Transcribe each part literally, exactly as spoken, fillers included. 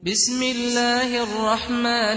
بسم الله الرحمن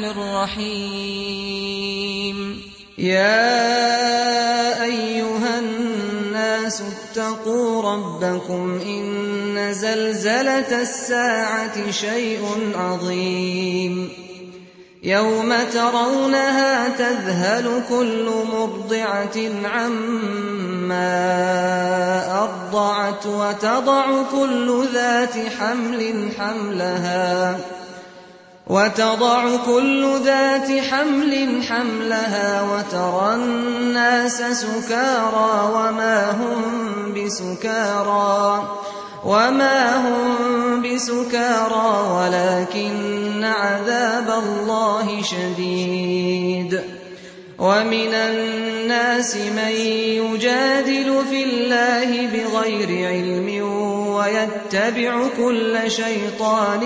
الرحيم. يا أيها الناس اتقوا ربكم إن زلزلة الساعة شيء عظيم يوم ترونها تذهل كل مرضعة عما أرضعت وتضع كل ذات حمل حملها وتضع كل ذات حمل حملها وترى الناس سكارى وما هم بسكارى وما هم بسكارى ولكن عذاب الله شديد. ومن الناس من يجادل في الله بغير علم ويتبع كل شيطان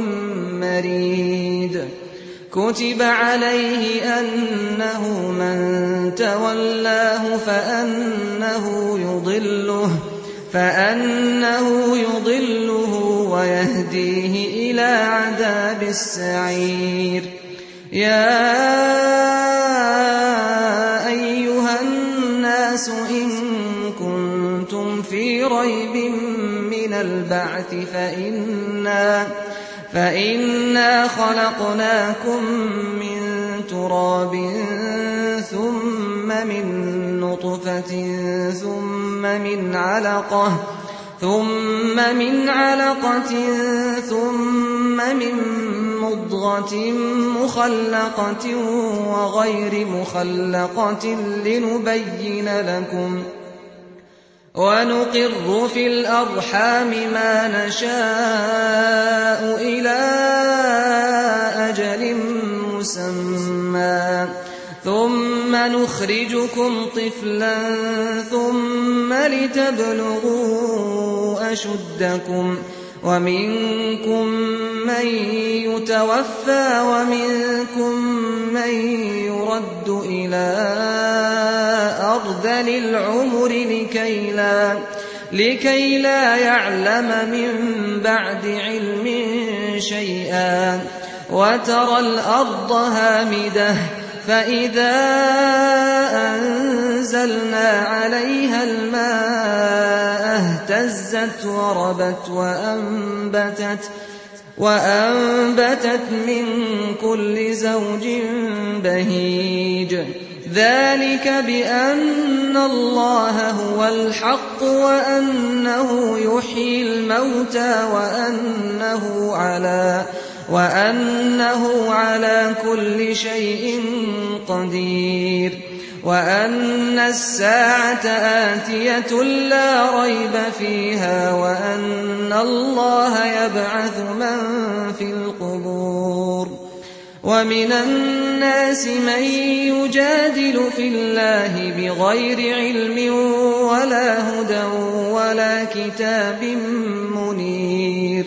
مريد. كتب عليه أنه من تولاه فأنه يضله فأنه يضله ويهديه إلى عذاب السعير. يا أيها الناس إن كنتم في ريب من البعث فإنا, فإنا خلقناكم من تراب ثم من نطفة ثم من علقة ثم من علقة ثم من مضغة مخلقة وغير مخلقة لنبين لكم ونقر في الأرحام ما نشاء إلى أجل مسمى ثم نخرجكم طفلا ثم لتبلغوا أشدكم ومنكم من يتوفى ومنكم من يرد إلى أرذل العمر لكي لا, لكي لا يعلم من بعد علم شيئا. وترى الأرض هامدة فإذا أنزلنا عليها الماء اهتزت وربت وأنبتت, وأنبتت من كل زوج بهيج. ذلك بأن الله هو الحق وأنه يحيي الموتى وأنه على وأنه على كل شيء قدير وأن الساعة آتية لا ريب فيها وأن الله يبعث من في القبور. ومن الناس من يجادل في الله بغير علم ولا هدى ولا كتاب منير.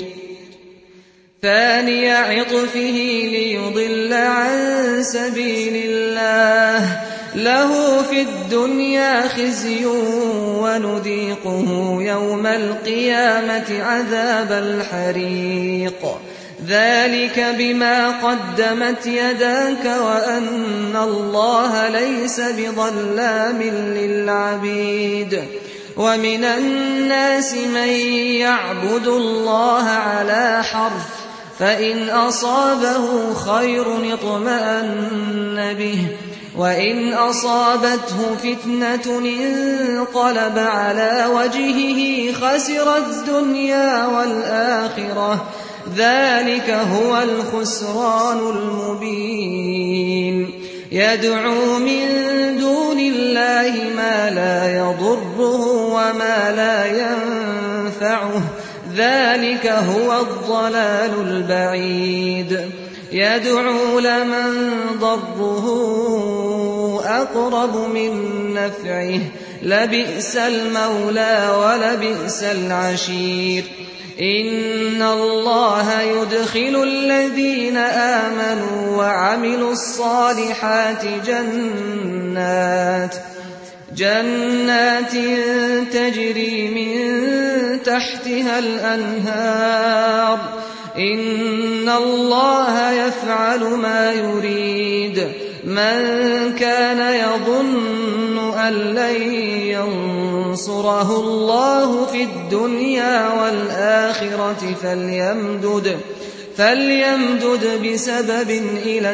ثاني عطفه ليضل عن سبيل الله له في الدنيا خزي ونذيقه يوم القيامة عذاب الحريق. ذلك بما قدمت يداك وأن الله ليس بظلام للعبيد. ومن الناس من يعبد الله على حرف فإن أصابه خير اطمأن به وإن أصابته فتنة انقلب على وجهه خسر الدنيا والآخرة. ذلك هو الخسران المبين. يدعو من دون الله ما لا يضره وما لا ينفعه. ذلك هو الضلال البعيد. يدعو لمن ضره أقرب من نفعه لبئس المولى ولبئس العشير. إن الله يدخل الذين آمنوا وعملوا الصالحات جنات جنات تجري من تحتها الأنهار إن الله يفعل ما يريد من كان يظن أن لن ينصره الله في الدنيا والآخرة فليمدد فليمدد بسبب إلى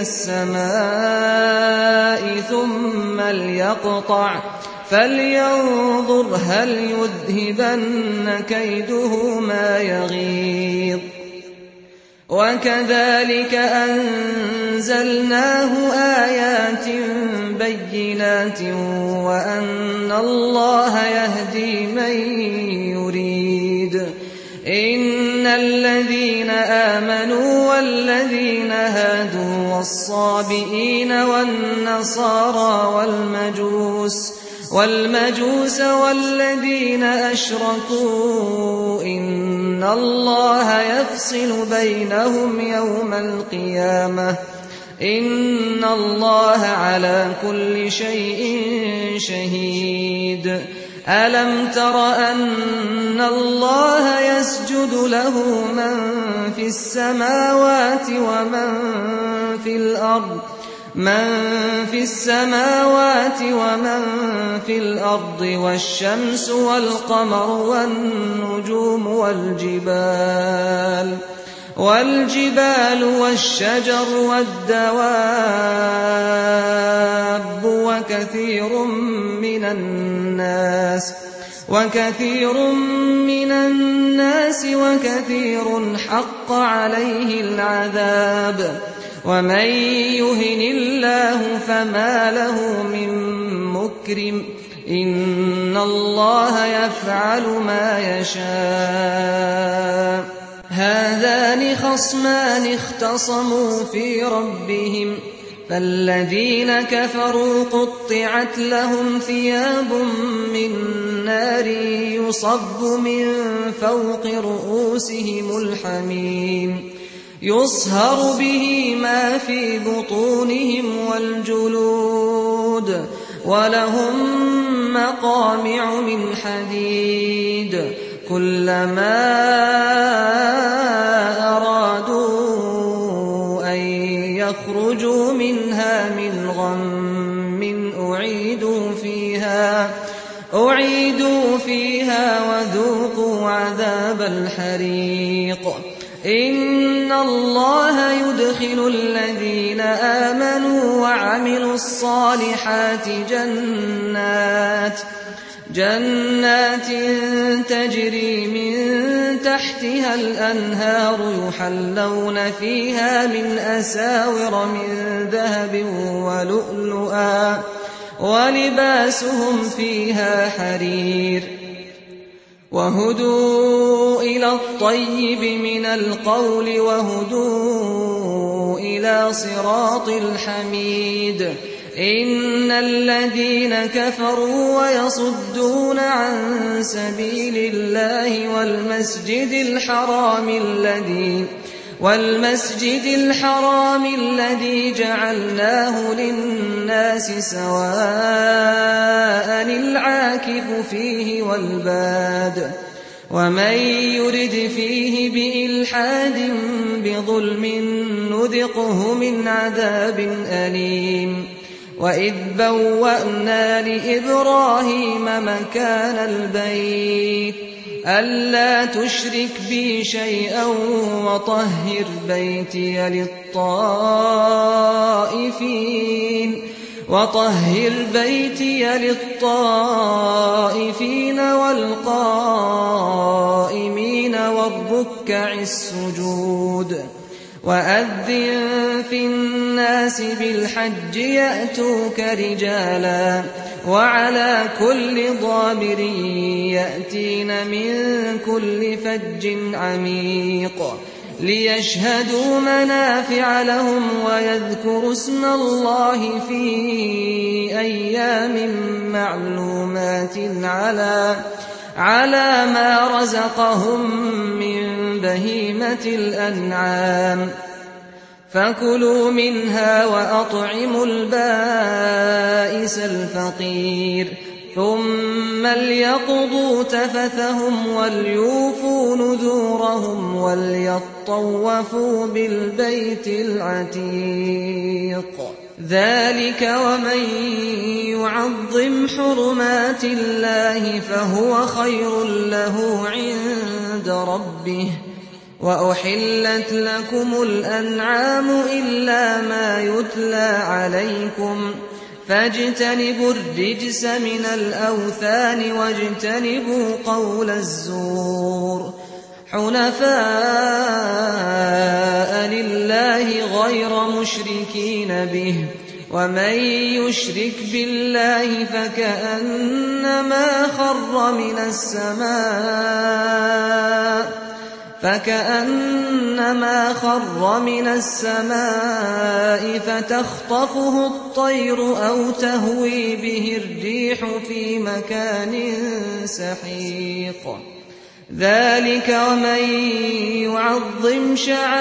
السماء ثم ليقطع فلينظر هل يذهبن كيده ما يغيظ وكذلك أنزلناه آيات بينات وأن الله يهدي من يريد إن الذين آمنوا والذين هادوا والصابئين والنصارى والمجوس والمجوس والذين أشركوا إن الله يفصل بينهم يوم القيامة إن الله على كل شيء شهيد ألم تر أن الله يسجد له من في السماوات ومن في الأرض من في السماوات ومن في الأرض والشمس والقمر والنجوم والجبال والجبال والشجر والدواب وكثير من الناس وكثير من الناس وكثير حق عليه العذاب ومن يهن الله فما له من مكرم إن الله يفعل ما يشاء هذان خصمان اختصموا في ربهم فالذين كفروا قطعت لهم ثياب من نار يصب من فوق رؤوسهم الحميم يصهر به ما في بطونهم والجلود ولهم مقامع من حديد كلما أرادوا أن يخرجوا منها من غم أعيدوا فيها أعيدوا فيها وذوقوا عذاب الحريق إن الله يدخل الذين آمنوا وعملوا الصالحات جنات جنات تجري من تحتها الأنهار يحلون فيها من أساور من ذهب ولؤلؤا ولباسهم فيها حرير وهدوا إلى الطيب من القول وهدوا إلى صراط الحميد إن الذين كفروا ويصدون عن سبيل الله والمسجد الحرام الذي والمسجد الحرام الذي جعلناه للناس سواء العاكف فيه والباد ومن يرد فيه بإلحاد بظلم نذقه من عذاب أليم وإذ بوأنا لإبراهيم مكان البيت ألا تشرك بي شيئا وطهر بيتي للطائفين وطهر بيتي للطائفين والقائمين والركع السجود وأذن في الناس بالحج يأتوك رجالا وعلى كل ضامر يأتين من كل فج عميق ليشهدوا منافع لهم ويذكروا اسم الله في أيام معلومات على على ما رزقهم من بهيمة الأنعام فكلوا منها وأطعموا البائس الفقير ثم ليقضوا تفثهم وليوفوا نذورهم وليطوفوا بالبيت العتيق ذلك ومن يعظم حرمات الله فهو خير له عند ربه وأحلت لكم الأنعام إلا ما يتلى عليكم فاجتنبوا الرجس من الأوثان واجتنبوا قول الزور حنفاء لله غير مشركين به ومن يشرك بالله فكأنما خر من السماء فكأنما خر من السماء فتخطفه الطير أو تهوي به الريح في مكان سحيق ذلك ومن يعظم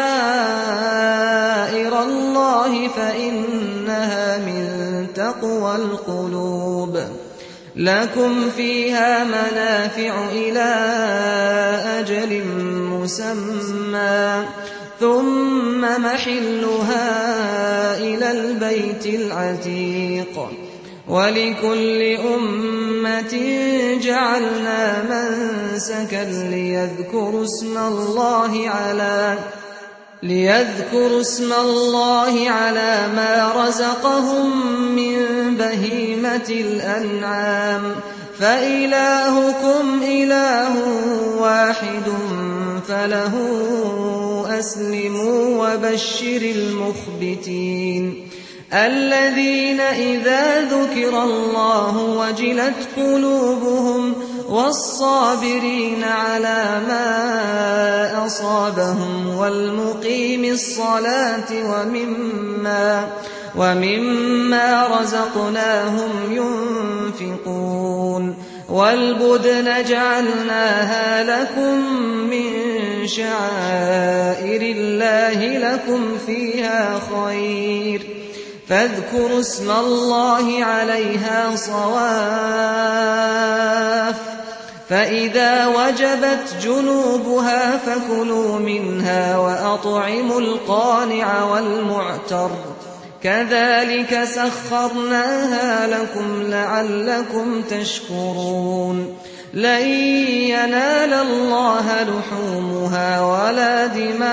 شعائر الله فإنها من تقوى القلوب لكم فيها منافع إلى أجل مسمى ثم محلها إلى البيت العتيق ولكل أمة جعلنا منسكا ليذكروا اسم الله على ليذكروا اسم الله على ما رزقهم من بهيمة الأنعام فإلهكم إله واحد فله أسلموا وبشر المخبتين الذين إذا ذكر الله وجلت قلوبهم والصابرين على ما أصابهم والمقيم الصلاة ومما ومما رزقناهم ينفقون والبدن جعلناها لكم من شعائر الله لكم فيها خير فاذكروا اسم الله عليها صواف فإذا وجبت جنوبها فكلوا منها وأطعموا القانع والمعتر كذلك سخرناها لكم لعلكم تشكرون لن ينال الله لحومها ولا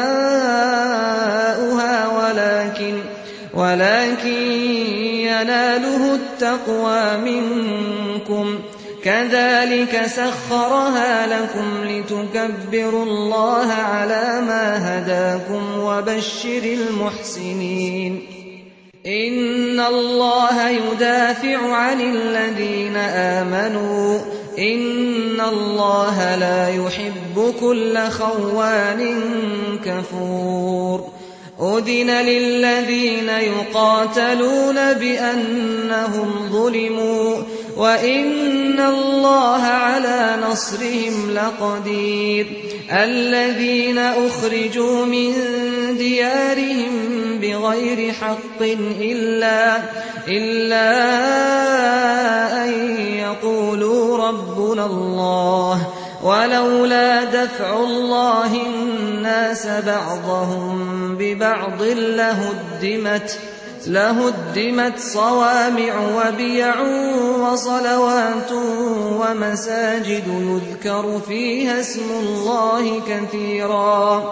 دماؤها ولكن ولكن يناله التقوى منكم كذلك سخرها لكم لتكبروا الله على ما هداكم وبشر المحسنين إن الله يدافع عن الذين آمنوا إن الله لا يحب كل خوان كفور أذن للذين يقاتلون بأنهم ظلموا وإن الله على نصرهم لقدير الذين أخرجوا من ديارهم بغير حق إلا, إلا أن يقولوا ربنا الله ولولا دفع الله الناس بعضهم ببعض لهدمت لهدمت صوامع وبيع وصلوات ومساجد يذكر فيها اسم الله كثيرا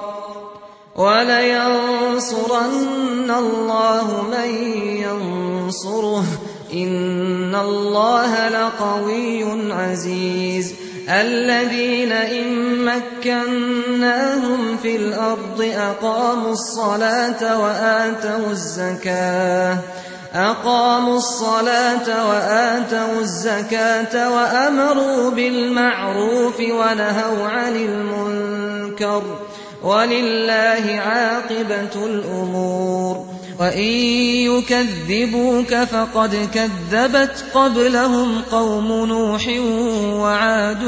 ولينصرن الله من ينصره إن الله لقوي عزيز الذين إن مكناهم في الأرض أقاموا الصلاة وآتوا الزكاة أقاموا الصلاة وآتوا الزكاة وأمروا بالمعروف ونهوا عن المنكر ولله عاقبة الأمور وإن يكذبوك فقد كذبت قبلهم قوم نوح وعاد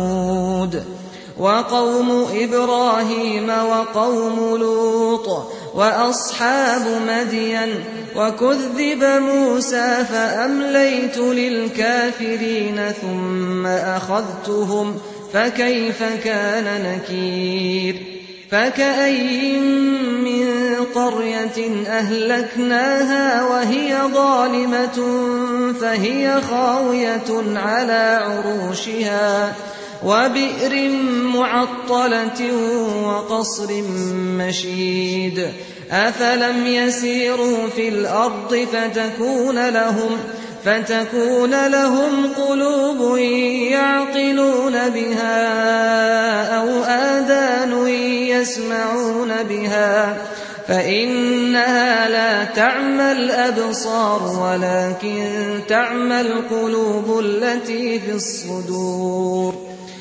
وثمود وقوم إبراهيم وقوم لوط وأصحاب مدين وكذب موسى فأمليت للكافرين ثم أخذتهم فكيف كان نكير فكأين من قرية أهلكناها وهي ظالمة فهي خاوية على عروشها وبئر معطلة وقصر مشيد أفلم يسيروا في الأرض فتكون لهم فتكون لهم قلوب يعقلون بها أو آذان يسمعون بها فإنها لا تعمى الأبصار ولكن تعمى القلوب التي في الصدور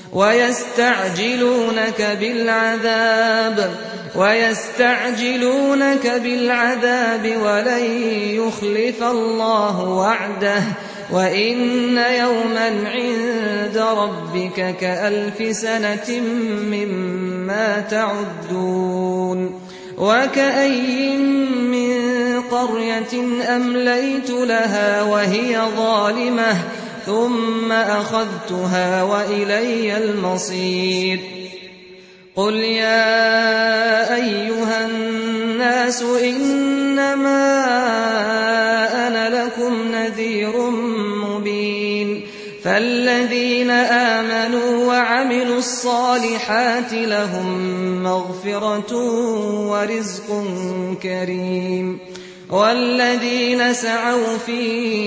ويستعجلونك بالعذاب ويستعجلونك بالعذاب ولن يخلف الله وعده وإن يوما عند ربك كألف سنة مما تعدون وكأين من قرية أمليت لها وهي ظالمة ثم أخذتها وإلي المصير قل يا أيها الناس إنما أنا لكم نذير مبين فالذين آمنوا وعملوا الصالحات لهم مغفرة ورزق كريم والذين سعوا في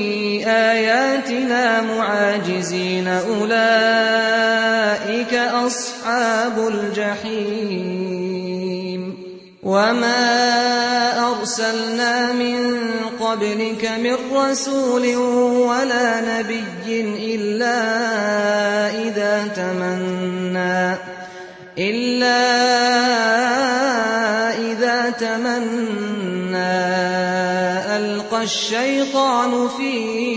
آياتنا معاجزين أولئك أصحاب الجحيم وما أرسلنا من قبلك من رسول ولا نبي إلا إذا تمنى إلا إذا تمنى ألقى الشيطان في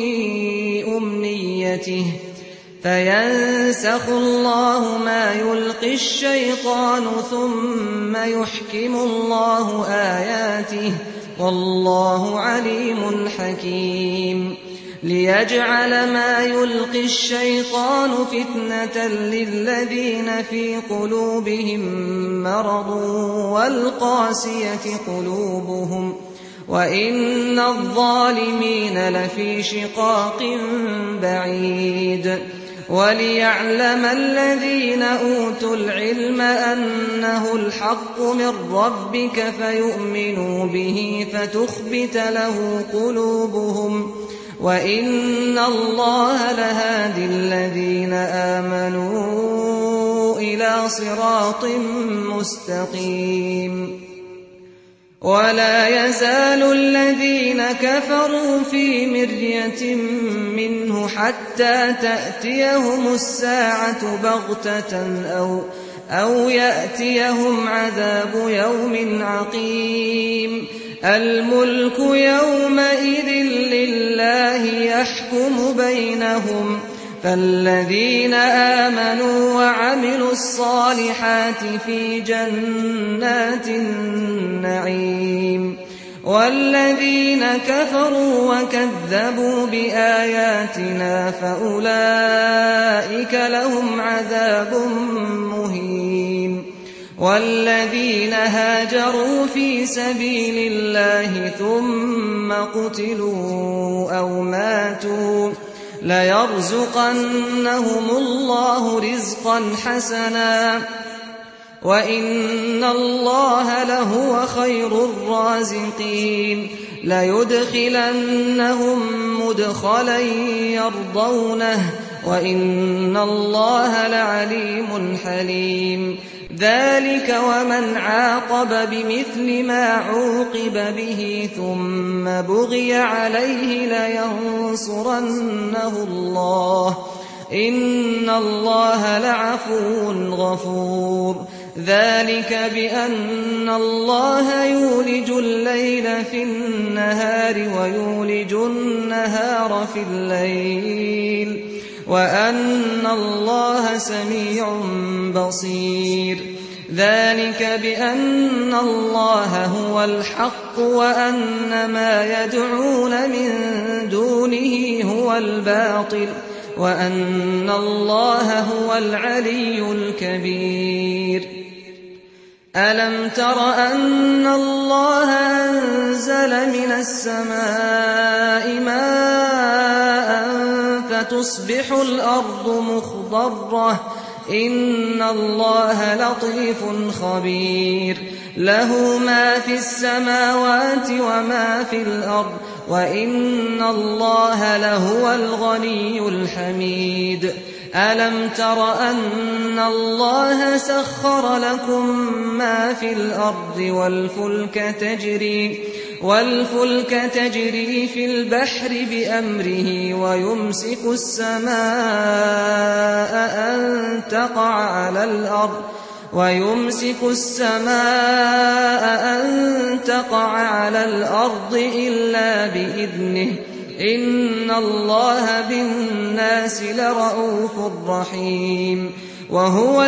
أمنيته فينسخ الله ما يلقي الشيطان ثم يحكم الله آياته والله عليم حكيم ليجعل ما يلقي الشيطان فتنة للذين في قلوبهم مرض والقاسية قلوبهم وإن الظالمين لفي شقاق بعيد وليعلم الذين أوتوا العلم أنه الحق من ربك فيؤمنوا به فتخبت له قلوبهم وإن الله لهادي الذين آمنوا إلى صراط مستقيم ولا يزال الذين كفروا في مرية منه حتى تأتيهم الساعة بغتة أو, أو يأتيهم عذاب يوم عقيم الملك يومئذ لله يحكم بينهم فالذين آمنوا وعملوا الصالحات في جنات النعيم والذين كفروا وكذبوا بآياتنا فأولئك لهم عذاب مهين والذين هاجروا في سبيل الله ثم قتلوا أو ماتوا ليرزقنهم الله رزقا حسنا وإن الله لهو خير الرازقين ليدخلنهم مدخلا يرضونه وإن الله لعليم حليم ذلك ومن عاقب بمثل ما عوقب به ثم بغي عليه لينصرنه الله إن الله لعفو غفور ذلك بأن الله يولج الليل في النهار ويولج النهار في الليل وأن الله سميع بصير ذلك بأن الله هو الحق وأن ما يدعون من دونه هو الباطل وأن الله هو العلي الكبير ألم تر أن الله أنزل من السماء ماء فتصبح الأرض مخضرة إن الله لطيف خبير له ما في السماوات وما في الأرض وإن الله لهو الغني الحميد ألم تر أن الله سخر لكم ما في الأرض والفلك تجري والفلك تجري في البحر بأمره ويمسك السماء أن تقع على الأرض ويمسك السماء أن تقع على الأرض إلا بإذنه إن الله بالناس لرءوف رحيم وهو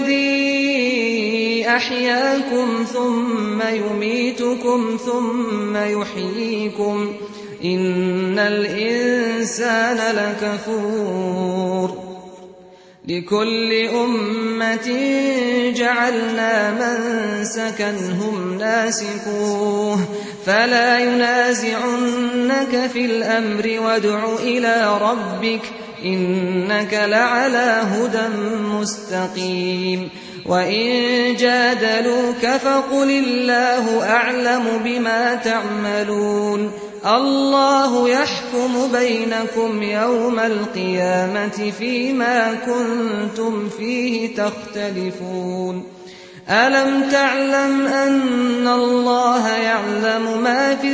الذي أحياكم ثم يميتكم ثم يحييكم إن الإنسان لكفور لكل أمة جعلنا منسكا هم ناسكوه فلا ينازعنك في الأمر وادع إلى ربك إنك لعلى هدى مستقيم وإن جادلوك فقل الله أعلم بما تعملون الله يحكم بينكم يوم القيامة فيما كنتم فيه تختلفون ألم تعلم أن الله يعلم ما في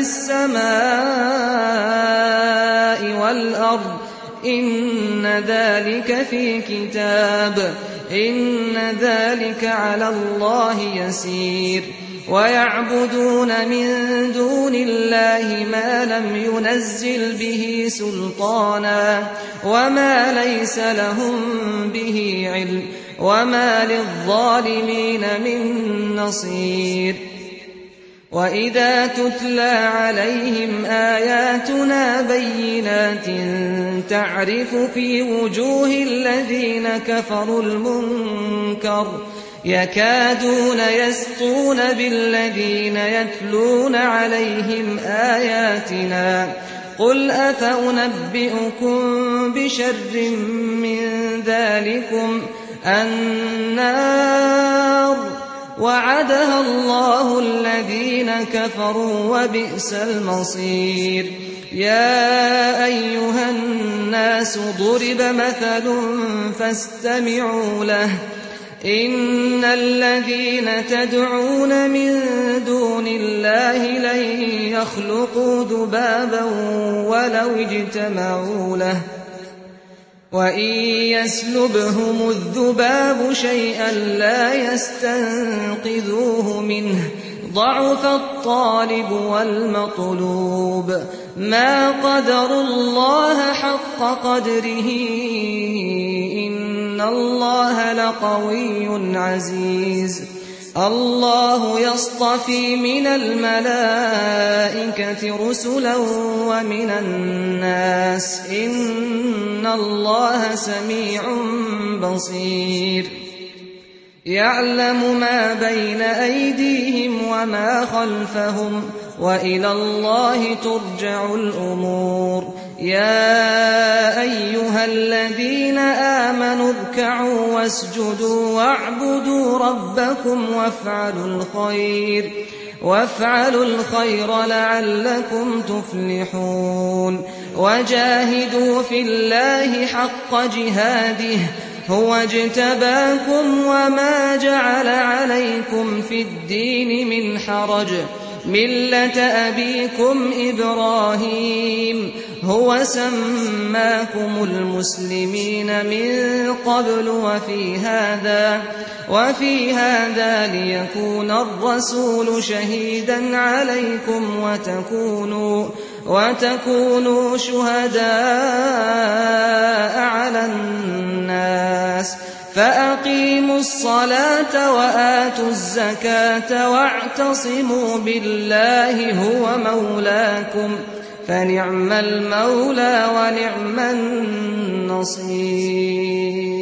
السماء والأرض إن ذلك في كتاب إن ذلك على الله يسير ويعبدون من دون الله ما لم ينزل به سلطانا وما ليس لهم به علم وما للظالمين من نصير وإذا تتلى عليهم آياتنا بينات تعرف في وجوه الذين كفروا المنكر يكادون يسطون بالذين يتلون عليهم آياتنا قل أفأنبئكم بشر من ذلكم النار وعدها الله الذين كفروا وبئس المصير يا أيها الناس ضرب مثل فاستمعوا له إن الذين تدعون من دون الله لن يخلقوا ذبابا ولو اجتمعوا له وإن يسلبهم الذباب شيئا لا يستنقذوه منه ضعف الطالب والمطلوب ما قدروا الله حق قدره إن الله لقوي عزيز الله يصطفي من الملائكة رسلا ومن الناس إن الله سميع بصير يعلم ما بين أيديهم وما خلفهم وإلى الله ترجع الأمور يا أيها الذين آمنوا اركعوا واسجدوا واعبدوا ربكم وافعلوا الخير وافعلوا الخير لعلكم تفلحون وجاهدوا في الله حق جهاده هو اجتباكم وما جعل عليكم في الدين من حرج ملة أبيكم إبراهيم هو سماكم المسلمين من قبل وفي هذا وفي هذا ليكون الرسول شهيدا عليكم وتكونوا وتكونوا شهداء على الناس فأقيموا الصلاة وآتوا الزكاة واعتصموا بالله هو مولاكم فنعم المولى ونعم النصير.